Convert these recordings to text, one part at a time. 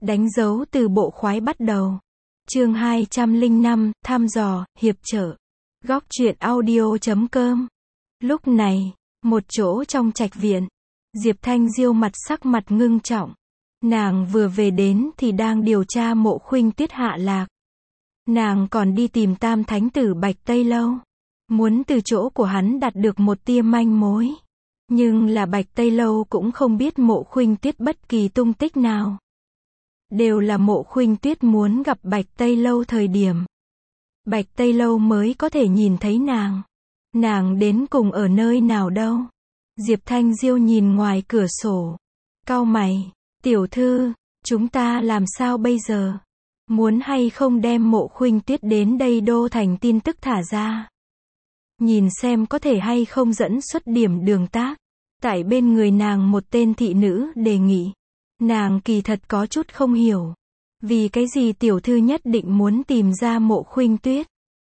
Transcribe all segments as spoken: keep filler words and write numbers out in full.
Đánh dấu từ bộ khoái bắt đầu. Chương hai trăm lẻ năm, thăm dò, hiệp trợ. Góc truyện audio chấm com. Lúc này, một chỗ trong trạch viện, Diệp Thanh Diêu mặt sắc mặt ngưng trọng. Nàng vừa về đến thì đang điều tra Mộ Khuynh Tuyết hạ lạc. Nàng còn đi tìm Tam Thánh Tử Bạch Tây Lâu, muốn từ chỗ của hắn đạt được một tia manh mối. Nhưng là Bạch Tây Lâu cũng không biết Mộ Khuynh Tuyết bất kỳ tung tích nào. Đều là Mộ Khuynh Tuyết muốn gặp Bạch Tây Lâu thời điểm, Bạch Tây Lâu mới có thể nhìn thấy nàng. Nàng đến cùng ở nơi nào đâu? Diệp Thanh Diêu nhìn ngoài cửa sổ, cau mày, tiểu thư, chúng ta làm sao bây giờ? Muốn hay không đem Mộ Khuynh Tuyết đến đây đô thành tin tức thả ra? Nhìn xem có thể hay không dẫn xuất điểm đường tác. Tại bên người nàng một tên thị nữ đề nghị. Nàng kỳ thật có chút không hiểu. Vì cái gì tiểu thư nhất định muốn tìm ra Mộ Khuynh Tuyết?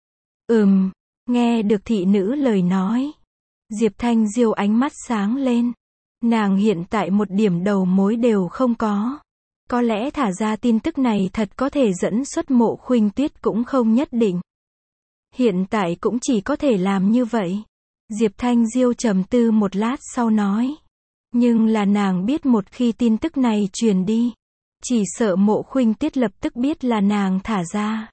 Ừm, nghe được thị nữ lời nói. Diệp Thanh Diêu ánh mắt sáng lên. Nàng hiện tại một điểm đầu mối đều không có. Có lẽ thả ra tin tức này thật có thể dẫn xuất Mộ Khuynh Tuyết cũng không nhất định. Hiện tại cũng chỉ có thể làm như vậy. Diệp Thanh Diêu trầm tư một lát sau nói. Nhưng là nàng biết một khi tin tức này truyền đi, chỉ sợ Mộ Khuynh Tuyết lập tức biết là nàng thả ra.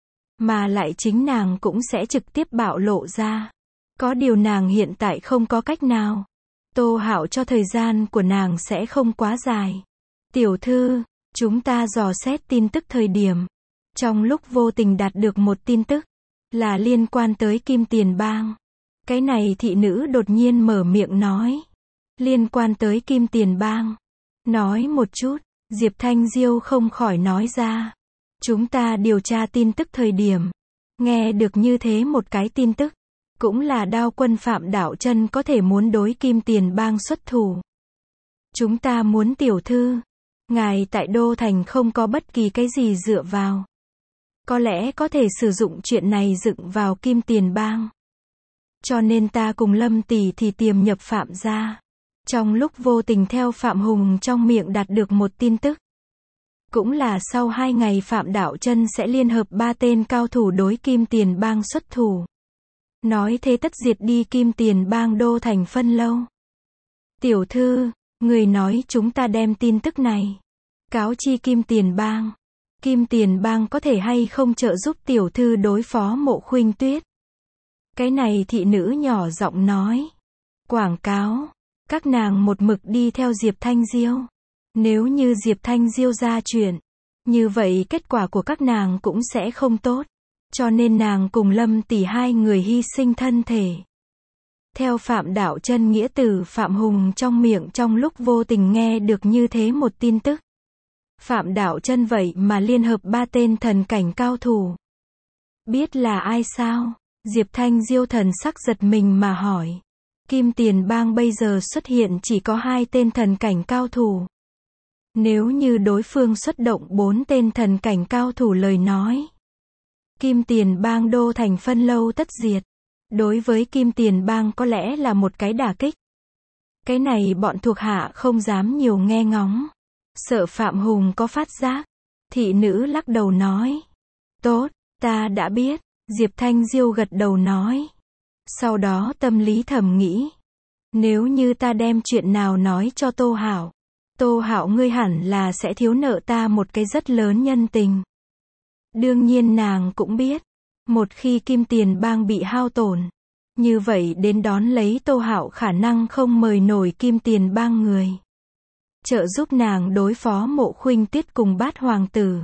Mà lại chính nàng cũng sẽ trực tiếp bạo lộ ra. Có điều nàng hiện tại không có cách nào. Tô Hạo cho thời gian của nàng sẽ không quá dài. Tiểu thư, chúng ta dò xét tin tức thời điểm. Trong lúc vô tình đạt được một tin tức, là liên quan tới Kim Tiền Bang. Cái này thị nữ đột nhiên mở miệng nói. Liên quan tới Kim Tiền Bang. Nói một chút, Diệp Thanh Diêu không khỏi nói ra. Chúng ta điều tra tin tức thời điểm. Nghe được như thế một cái tin tức. Cũng là Đao Quân Phạm Đạo Chân có thể muốn đối Kim Tiền Bang xuất thủ. Chúng ta muốn tiểu thư. Ngài tại Đô Thành không có bất kỳ cái gì dựa vào. Có lẽ có thể sử dụng chuyện này dựng vào Kim Tiền Bang. Cho nên ta cùng Lâm tỷ thì tiềm nhập Phạm gia. Trong lúc vô tình theo Phạm Hùng trong miệng đạt được một tin tức. Cũng là sau hai ngày Phạm Đạo Chân sẽ liên hợp ba tên cao thủ đối Kim Tiền Bang xuất thủ. Nói thế tất diệt đi Kim Tiền Bang Đô Thành phân lâu. Tiểu thư, người nói chúng ta đem tin tức này cáo chi Kim Tiền Bang. Kim Tiền Bang có thể hay không trợ giúp tiểu thư đối phó Mộ Khuynh Tuyết? Cái này thị nữ nhỏ giọng nói. Quảng cáo. Các nàng một mực đi theo Diệp Thanh Diêu. Nếu như Diệp Thanh Diêu ra chuyện, như vậy kết quả của các nàng cũng sẽ không tốt. Cho nên nàng cùng Lâm tỷ hai người hy sinh thân thể. Theo Phạm Đạo Chân nghĩa tử Phạm Hùng trong miệng trong lúc vô tình nghe được như thế một tin tức. Phạm Đạo Chân vậy mà liên hợp ba tên thần cảnh cao thủ. Biết là ai sao? Diệp Thanh Diêu thần sắc giật mình mà hỏi. Kim Tiền Bang bây giờ xuất hiện chỉ có hai tên thần cảnh cao thủ. Nếu như đối phương xuất động bốn tên thần cảnh cao thủ lời nói. Kim Tiền Bang Đô Thành phân lâu tất diệt. Đối với Kim Tiền Bang có lẽ là một cái đả kích. Cái này bọn thuộc hạ không dám nhiều nghe ngóng. Sợ Phạm Hùng có phát giác. Thị nữ lắc đầu nói. Tốt, ta đã biết. Diệp Thanh Diêu gật đầu nói. Sau đó tâm lý thầm nghĩ. Nếu như ta đem chuyện nào nói cho Tô Hạo. Tô Hạo ngươi hẳn là sẽ thiếu nợ ta một cái rất lớn nhân tình. Đương nhiên nàng cũng biết. Một khi Kim Tiền Bang bị hao tổn. Như vậy đến đón lấy Tô Hạo khả năng không mời nổi Kim Tiền Bang người. Trợ giúp nàng đối phó Mộ Khuynh Tuyết cùng Bát Hoàng tử.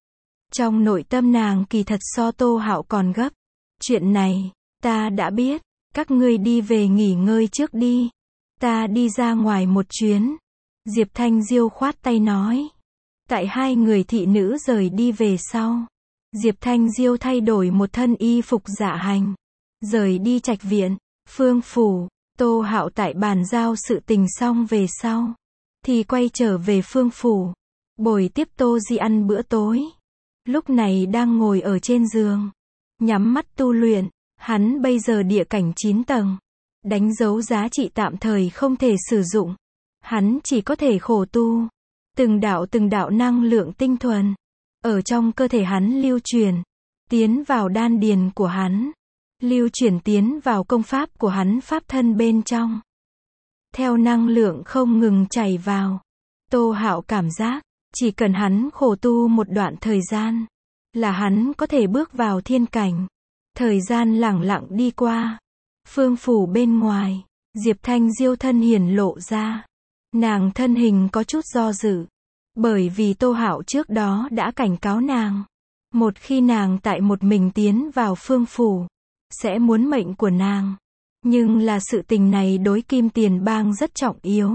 Trong nội tâm nàng kỳ thật so Tô Hạo còn gấp. Chuyện này, ta đã biết. Các ngươi đi về nghỉ ngơi trước đi. Ta đi ra ngoài một chuyến. Diệp Thanh Diêu khoát tay nói. Tại hai người thị nữ rời đi về sau. Diệp Thanh Diêu thay đổi một thân y phục dạ hành. Rời đi trạch viện, Phương phủ. Tô Hạo tại bàn giao sự tình xong về sau. Thì quay trở về Phương phủ. Bồi tiếp Tô Di ăn bữa tối. Lúc này đang ngồi ở trên giường. Nhắm mắt tu luyện. Hắn bây giờ địa cảnh chín tầng. Đánh dấu giá trị tạm thời không thể sử dụng. Hắn chỉ có thể khổ tu. Từng đạo từng đạo năng lượng tinh thuần ở trong cơ thể hắn lưu truyền, tiến vào đan điền của hắn, lưu chuyển tiến vào công pháp của hắn pháp thân bên trong. Theo năng lượng không ngừng chảy vào, Tô Hạo cảm giác, chỉ cần hắn khổ tu một đoạn thời gian, là hắn có thể bước vào thiên cảnh. Thời gian lẳng lặng đi qua. Phương phủ bên ngoài, Diệp Thanh Diêu thân hiển lộ ra. Nàng thân hình có chút do dự, bởi vì Tô Hạo trước đó đã cảnh cáo nàng, một khi nàng tại một mình tiến vào phương phủ, sẽ muốn mệnh của nàng. Nhưng là sự tình này đối Kim Tiền Bang rất trọng yếu.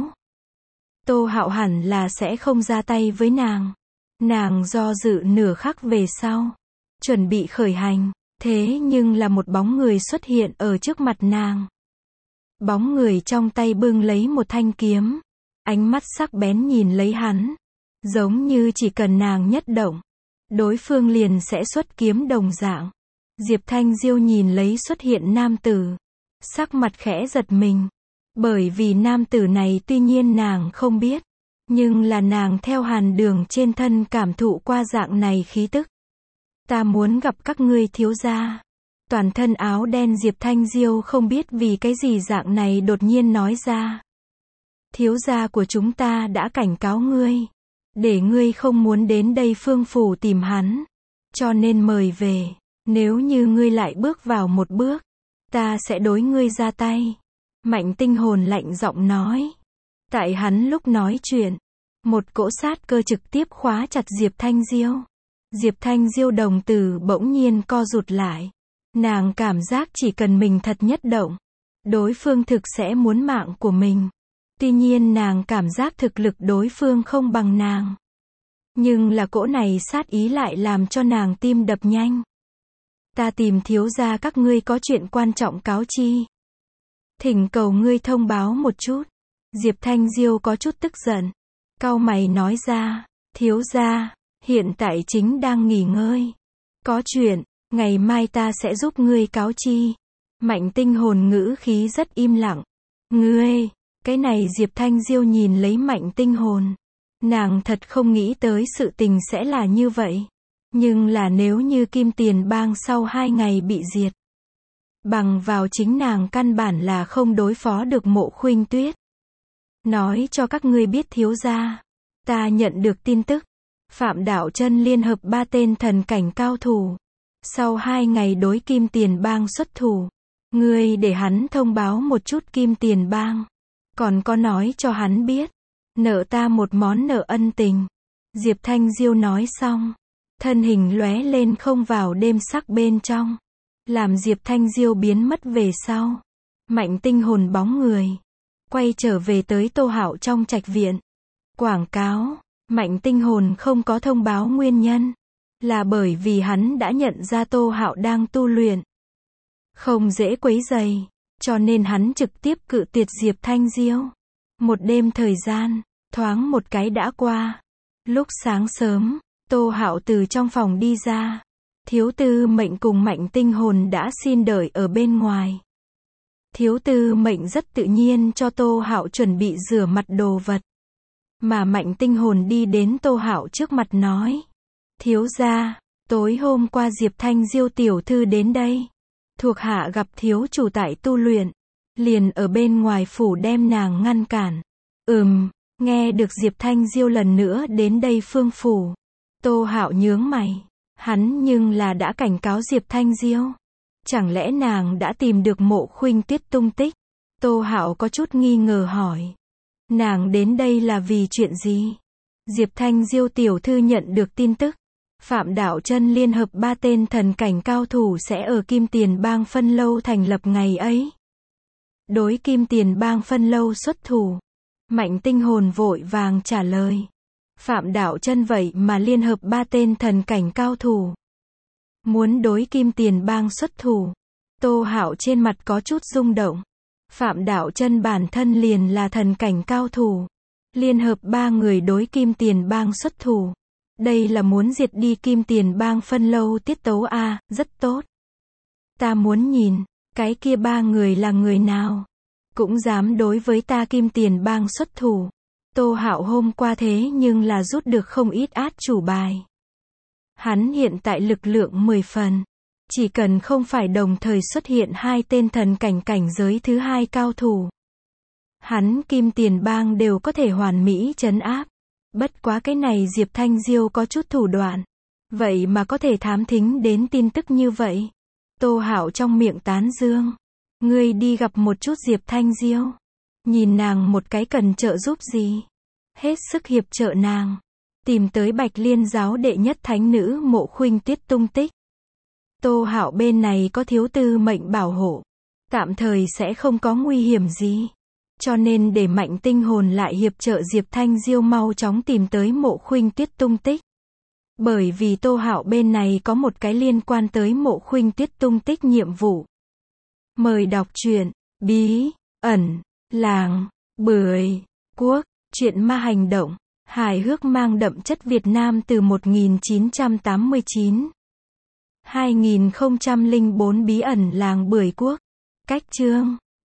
Tô Hạo hẳn là sẽ không ra tay với nàng. Nàng do dự nửa khắc về sau, chuẩn bị khởi hành, thế nhưng là một bóng người xuất hiện ở trước mặt nàng. Bóng người trong tay bưng lấy một thanh kiếm, ánh mắt sắc bén nhìn lấy hắn, giống như chỉ cần nàng nhất động, đối phương liền sẽ xuất kiếm đồng dạng. Diệp Thanh Diêu nhìn lấy xuất hiện nam tử, sắc mặt khẽ giật mình, bởi vì nam tử này tuy nhiên nàng không biết, nhưng là nàng theo hàn đường trên thân cảm thụ qua dạng này khí tức. Ta muốn gặp các ngươi thiếu gia. Toàn thân áo đen Diệp Thanh Diêu không biết vì cái gì dạng này đột nhiên nói ra. Thiếu gia của chúng ta đã cảnh cáo ngươi, để ngươi không muốn đến đây phương phủ tìm hắn, cho nên mời về. Nếu như ngươi lại bước vào một bước, ta sẽ đối ngươi ra tay. Mạnh Tinh Hồn lạnh giọng nói. Tại hắn lúc nói chuyện, một cỗ sát cơ trực tiếp khóa chặt Diệp Thanh Diêu. Diệp Thanh Diêu đồng tử bỗng nhiên co rụt lại. Nàng cảm giác chỉ cần mình thật nhất động, đối phương thực sẽ muốn mạng của mình. Tuy nhiên nàng cảm giác thực lực đối phương không bằng nàng. Nhưng là cỗ này sát ý lại làm cho nàng tim đập nhanh. Ta tìm thiếu gia các ngươi có chuyện quan trọng cáo chi. Thỉnh cầu ngươi thông báo một chút. Diệp Thanh Diêu có chút tức giận. Cau mày nói ra, thiếu gia, hiện tại chính đang nghỉ ngơi. Có chuyện, ngày mai ta sẽ giúp ngươi cáo chi. Mạnh Tinh Hồn ngữ khí rất im lặng. Ngươi, cái này Diệp Thanh Diêu nhìn lấy Mạnh Tinh Hồn. Nàng thật không nghĩ tới sự tình sẽ là như vậy. Nhưng là nếu như Kim Tiền Bang sau hai ngày bị diệt, bằng vào chính nàng căn bản là không đối phó được Mộ Khuynh Tuyết. Nói cho các ngươi biết thiếu gia, ta nhận được tin tức, Phạm Đạo Chân liên hợp ba tên thần cảnh cao thủ, sau hai ngày đối Kim Tiền Bang xuất thủ. Ngươi để hắn thông báo một chút Kim Tiền Bang, còn có nói cho hắn biết, nợ ta một món nợ ân tình. Diệp Thanh Diêu nói xong, thân hình lóe lên không vào đêm sắc bên trong, làm Diệp Thanh Diêu biến mất về sau. Mạnh Tinh Hồn bóng người quay trở về tới Tô Hạo trong trạch viện. Quảng cáo, Mạnh Tinh Hồn không có thông báo nguyên nhân, là bởi vì hắn đã nhận ra Tô Hạo đang tu luyện, không dễ quấy rầy, cho nên hắn trực tiếp cự tuyệt Diệp Thanh Diêu. Một đêm thời gian, thoáng một cái đã qua. Lúc sáng sớm, Tô Hạo từ trong phòng đi ra. Thiếu Tư Mệnh cùng Mạnh Tinh Hồn đã xin đợi ở bên ngoài. Thiếu Tư Mệnh rất tự nhiên cho Tô Hạo chuẩn bị rửa mặt đồ vật. Mà Mạnh Tinh Hồn đi đến Tô Hạo trước mặt nói. Thiếu gia, tối hôm qua Diệp Thanh Diêu tiểu thư đến đây. Thuộc hạ gặp thiếu chủ tại tu luyện, liền ở bên ngoài phủ đem nàng ngăn cản. Ừm, nghe được Diệp Thanh Diêu lần nữa đến đây phương phủ. Tô Hạo nhướng mày, hắn nhưng là đã cảnh cáo Diệp Thanh Diêu. Chẳng lẽ nàng đã tìm được Mộ Khuynh Tuyết tung tích? Tô Hạo có chút nghi ngờ hỏi. Nàng đến đây là vì chuyện gì? Diệp Thanh Diêu tiểu thư nhận được tin tức, Phạm Đạo Chân liên hợp ba tên thần cảnh cao thủ sẽ ở Kim Tiền Bang phân lâu thành lập ngày ấy. Đối Kim Tiền Bang phân lâu xuất thủ. Mạnh Tinh Hồn vội vàng trả lời. Phạm Đạo Chân vậy mà liên hợp ba tên thần cảnh cao thủ, muốn đối Kim Tiền Bang xuất thủ. Tô Hạo trên mặt có chút rung động. Phạm Đạo Chân bản thân liền là thần cảnh cao thủ, liên hợp ba người đối Kim Tiền Bang xuất thủ. Đây là muốn diệt đi Kim Tiền Bang phân lâu tiết tấu a, à, rất tốt. Ta muốn nhìn, cái kia ba người là người nào, cũng dám đối với ta Kim Tiền Bang xuất thủ. Tô Hạo hôm qua thế nhưng là rút được không ít át chủ bài. Hắn hiện tại lực lượng mười phần. Chỉ cần không phải đồng thời xuất hiện hai tên thần cảnh cảnh giới thứ hai cao thủ. Hắn Kim Tiền Bang đều có thể hoàn mỹ trấn áp. Bất quá cái này Diệp Thanh Diêu có chút thủ đoạn. Vậy mà có thể thám thính đến tin tức như vậy. Tô Hạo trong miệng tán dương. Ngươi đi gặp một chút Diệp Thanh Diêu. Nhìn nàng một cái cần trợ giúp gì. Hết sức hiệp trợ nàng. Tìm tới Bạch Liên giáo đệ nhất thánh nữ Mộ Khuynh Tuyết tung tích. Tô Hạo bên này có thiếu tư mệnh bảo hộ. Tạm thời sẽ không có nguy hiểm gì. Cho nên để Mạnh Tinh Hồn lại hiệp trợ Diệp Thanh Diêu mau chóng tìm tới Mộ Khuynh Tuyết tung tích. Bởi vì Tô Hạo bên này có một cái liên quan tới Mộ Khuynh Tuyết tung tích nhiệm vụ. Mời đọc truyện Bí ẩn làng Bưởi Quốc, truyện ma hành động, hài hước mang đậm chất Việt Nam từ một nghìn chín trăm tám mươi chín. hai nghìn không trăm lẻ bốn Bí ẩn làng Bưởi Quốc. Cách chương